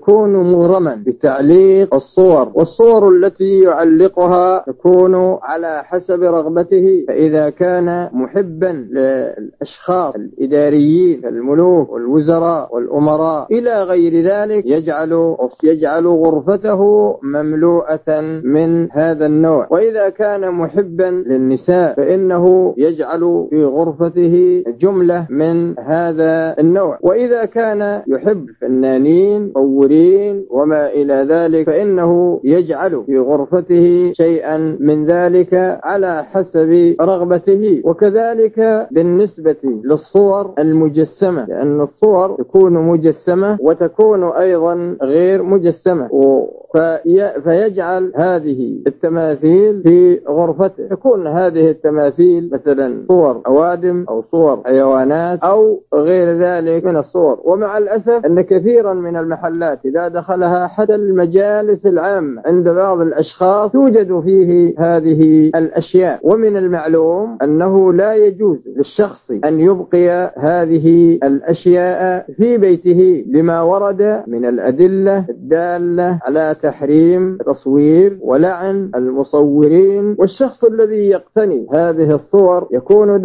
يكون مغرما بتعليق الصور، والصور التي يعلقها تكون على حسب رغبته. فإذا كان محبا للأشخاص الإداريين كالملوك والوزراء والأمراء إلى غير ذلك يجعل غرفته مملوءة من هذا النوع. وإذا كان محبا للنساء فإنه يجعل في غرفته جملة من هذا النوع. وإذا كان يحب فنانين مصورين وما إلى ذلك فإنه يجعل في غرفته شيئا من ذلك على حسب رغبته. وكذلك بالنسبة للصور المجسمة، لأن الصور تكون مجسمة وتكون أيضا غير مجسمة، فيجعل هذه التماثيل في غرفته. تكون هذه التماثيل مثلا صور أوادم أو صور حيوانات أو غير ذلك من الصور. ومع الأسف أن كثيرا من المحلات إذا دخلها حتى المجالس العامة عند بعض الأشخاص توجد فيه هذه الأشياء. ومن المعلوم أنه لا يجوز للشخص أن يبقي هذه الأشياء في بيته لما ورد من الأدلة الدالة على تحريم تصوير ولعن المصورين. والشخص الذي يقتني هذه الصور يكون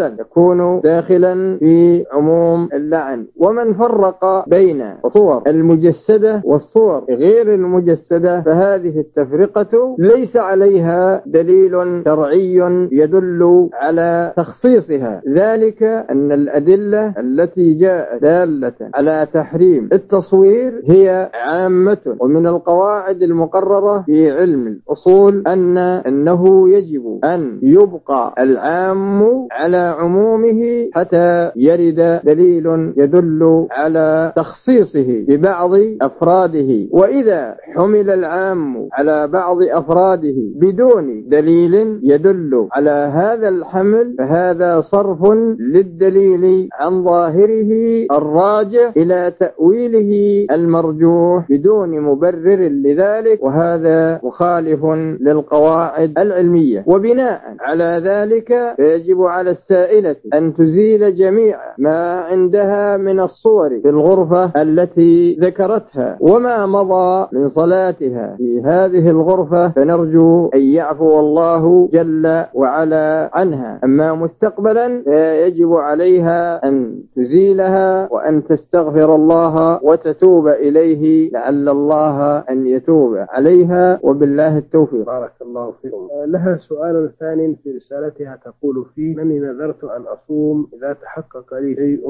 داخلا في عموم اللعن. ومن فرق بين الصور المجسدة والصور غير المجسدة فهذه التفرقة ليس عليها دليل شرعي يدل على تخصيصها، ذلك أن الأدلة التي جاءت دالة على تحريم التصوير هي عامة. ومن القواعد المقررة في علم الأصول أنه يجب أن يبقى العام على عمومه حتى يرد دليل يدل على تخصيصه ببعض أفراده. وإذا حمل العام على بعض أفراده بدون دليل يدل على هذا الحمل فهذا صرف للدليل عن ظاهره الراجح إلى تأويله المرجوح بدون مبرر لذلك، وهذا مخالف للقواعد العلمية. وبناء على ذلك يجب على السائلة أن تزيل جميع ما عندها من الصور في الغرفة التي ذكرتها، وما مضى من صلاتها في هذه الغرفة فنرجو أن يعفو الله جل وعلا عنها. أما مستقبلا يجب عليها أن تزيلها وأن تستغفر الله وتتوب إليه لعل الله أن يتوب عليها، وبالله التوفيق. بارك الله فيكم. لها سؤال ثاني في رسالتها تقول فيه: أنني نذرت أن أصوم إذا تحقق لي شيء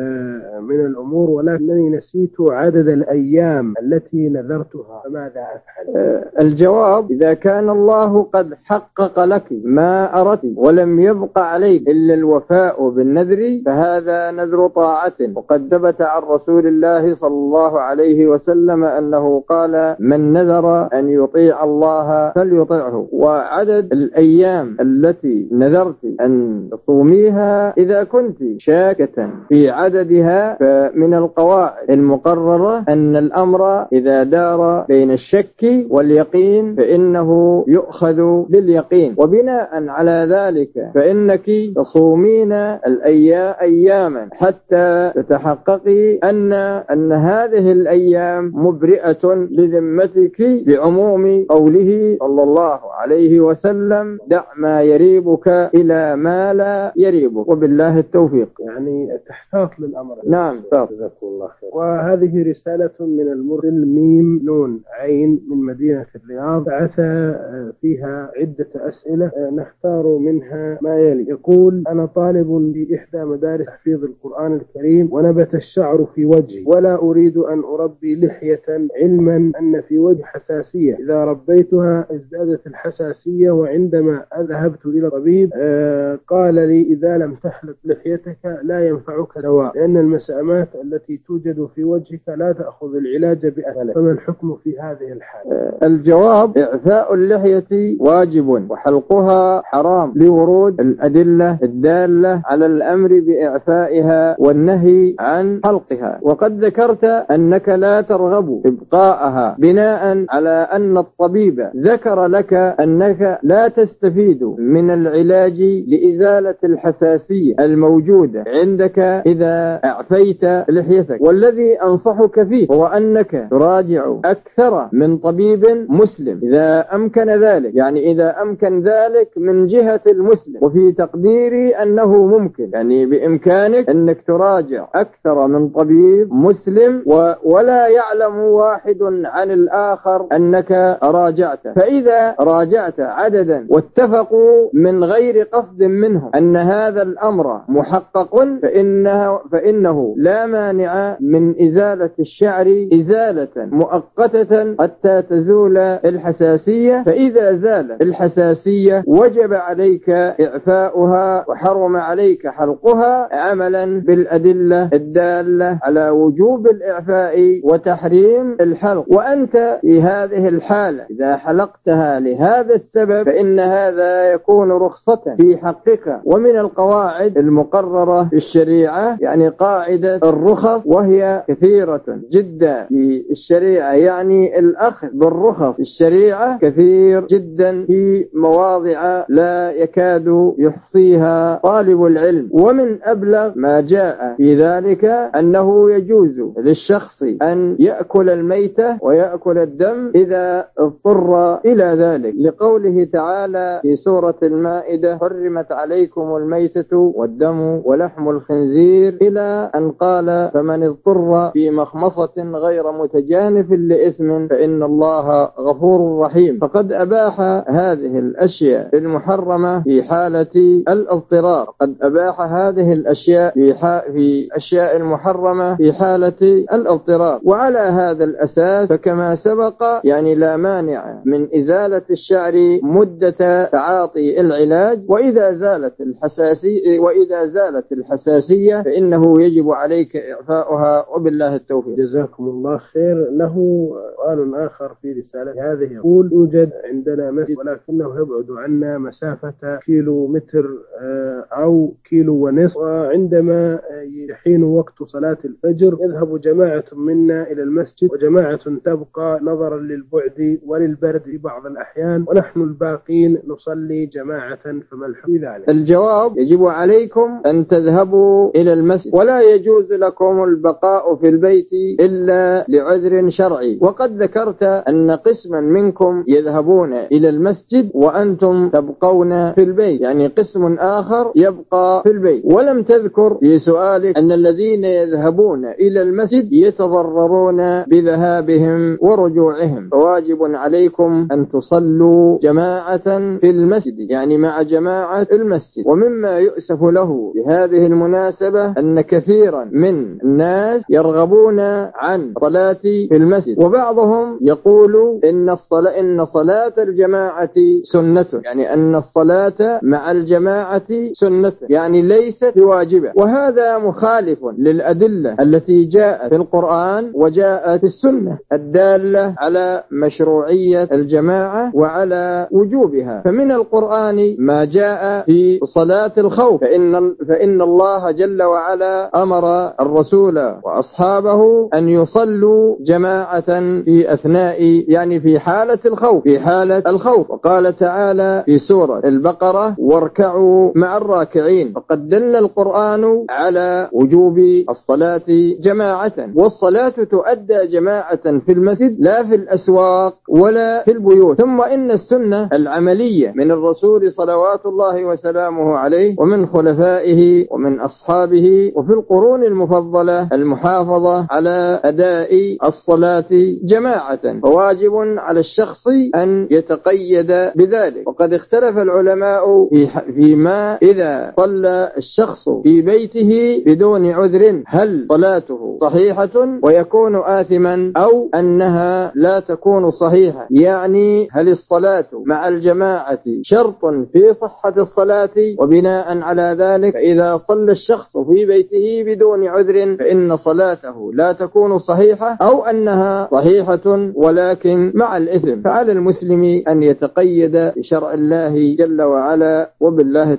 من الأمور ولكنني نسيت عدد الأيام التي نذرتها، فماذا أفعل؟ الجواب: إذا كان الله قد حقق لك ما أردت ولم يبق عليك إلا الوفاء بالنذر فهذا نذر طاعة. وقد ثبت عن رسول الله صلى الله عليه وسلم أنه قال: من نذر أن يطيع الله فليطيعه. وعدد الأيام التي نذرت أن تصوميها إذا كنت شاكة في عددها فمن القواعد المقررة أن الأمر إذا دار بين الشك واليقين فإنه يؤخذ باليقين. وبناء على ذلك فإنك تصومين أياما حتى تتحققي أن هذه الأيام مبرئة لذمتك بعموم قوله صلى الله عليه وسلم: دع ما يريبك إلى ما لا يريبك، وبالله التوفيق. يعني تحتاط للأمر. نعم. جزاكم الله خير. وهذه رسالة من المرسل ميم نون عين من مدينة الرياض، بعث فيها عدة أسئلة نختار منها ما يلي. يقول: أنا طالب في إحدى مدارس تحفيظ القرآن الكريم ونبت الشعر في وجهي ولا أريد أن أربي لحية، علما أن في وجه حساسية، إذا ربيتها ازدادت الحساسية، وعندما ذهبت إلى طبيب قال لي: إذا لم تحلق لحيتك لا ينفعك دواء، لأن المسامات التي توجد في وجهك لا تأخذ العلاج بأهله، فما الحكم في في هذه الحالة؟ الجواب: إعفاء اللحية واجب وحلقها حرام لورود الأدلة الدالة على الأمر بإعفائها والنهي عن حلقها. وقد ذكرت أنك لا ترغب إبقاءها بناء على أن الطبيب ذكر لك أنك لا تستفيد من العلاج لإزالة الحساسية الموجودة عندك إذا أعفيت لحيتك، والذي أنصحك فيه هو أنك تراجع أكثر من طبيب مسلم إذا أمكن ذلك، يعني إذا أمكن ذلك من جهة المسلم، وفي تقديري أنه ممكن، يعني بإمكانك أنك تراجع أكثر من طبيب مسلم ولا يعلم واحد عن الآخر أنك راجعت. فإذا راجعت عددا واتفقوا من غير قصد منهم أن هذا الأمر محقق فإنه لا مانع من إزالة الشعر إزالة مؤقتة حتى تزول الحساسية. فإذا زال الحساسية وجب عليك إعفاؤها وحرم عليك حلقها عملا بالأدلة الدالة على وجوب الإعفاء وتحريم الحلق. وأنت في هذه الحالة إذا حلقتها لهذا السبب فإن هذا يكون رخصة في حقك. ومن القواعد المقررة في الشريعة يعني قاعدة الرخص، وهي كثيرة جدا في الشريعة، يعني الأخذ بالرخص في الشريعة كثير جدا في مواضع لا يكاد يحصيها طالب العلم. ومن أبلغ ما جاء في ذلك أنه يجوز للشخص أن يأكل الميتة ويأكل الدم إذا اضطر إلى ذلك، لقوله تعالى في سورة المائدة: حرمت عليكم الميتة والدم ولحم الخنزير، إلى أن قال: فمن اضطر في مخمصة غير متجانف لإثم فإن الله غفور رحيم. فقد أباح هذه الأشياء المحرمة في حالة الاضطرار، قد أباح هذه الأشياء في أشياء المحرمة في حالة الاضطرار. وعلى هذا الأساس فكما سبق يعني لا مانع من إزالة الشعر مدة تعاطي العلاج، وإذا زالت الحساسية فإنه يجب عليك إعفاؤها، وبالله التوفيق. جزاكم الله خير. له سؤال آخر في رسالة هذه، يقول: يوجد عندنا مسجد ولكنه يبعد عنا مسافة كيلومتر أو كيلو ونصف، وعندما يحين وقت صلاة الفجر يذهب جماعة منا إلى المسجد وجماعة تبقى نظرا للبعد وللبرد في بعض الأحيان، ونحن الباقين نصلي جماعة، فما الحكم في ذلك؟ الجواب: يجب عليكم أن تذهبوا إلى المسجد، ولا يجوز لكم البقاء في البيت إلا لعذر شرعي. وقد ذكرت أن قسما منكم يذهبون إلى المسجد وأنتم تبقون في البيت، يعني قسم آخر يبقى في البيت. ولم تذكر في سؤالك أن الذين يذهبون إلى المسجد يتضررون بذهابهم ورجوعهم، فواجب عليكم أن تصلوا جماعة في المسجد، يعني مع جماعة المسجد. ومما يؤسف له بهذه المناسبة أن كثيرا من الناس يرغبون عن صلاة في المسجد، وبعضهم يقول إن صلاة الجماعة سنة، يعني أن الصلاة مع الجماعة سنة، يعني ليست بواجبة. وهذا مخالف للأدلة التي جاءت في القرآن وجاءت في السنة الدالة على مشروعية الجماعة وعلى وجوبها. فمن القرآن ما جاء في صلاة الخوف، فإن الله جل وعلا أمر الرسول وأصحابه أن يصلوا جماعة في أثناء، يعني في حالة الخوف، وقال تعالى في سورة البقرة: واركعوا مع الراكعين. فقد دل القرآن على وجوب الصلاة جماعة، والصلاة تؤدى جماعة في المسجد لا في الأسواق ولا في البيوت. ثم إن السنة العملية من الرسول صلوات الله وسلامه عليه ومن خلفائه ومن أصحابه وفي القرون المفضلة المحافظة على أداء الصلاة جماعة، فواجب على الشخص أن يتقيد بذلك. وقد اختلف العلماء فيما إذا صلى الشخص في بيته بدون عذر هل صلاته صحيحة ويكون آثما أو أنها لا تكون صحيحة، يعني هل الصلاة مع الجماعة شرط في صحة الصلاة، وبناء على ذلك فإذا صلى الشخص في بيته بدون عذر فإن صلاته لا تكون صحيحة، أو أنها صحيحة صحيحة ولكن مع الإثم، فعلى المسلم أن يتقيد بشرع الله جل وعلا. وبالله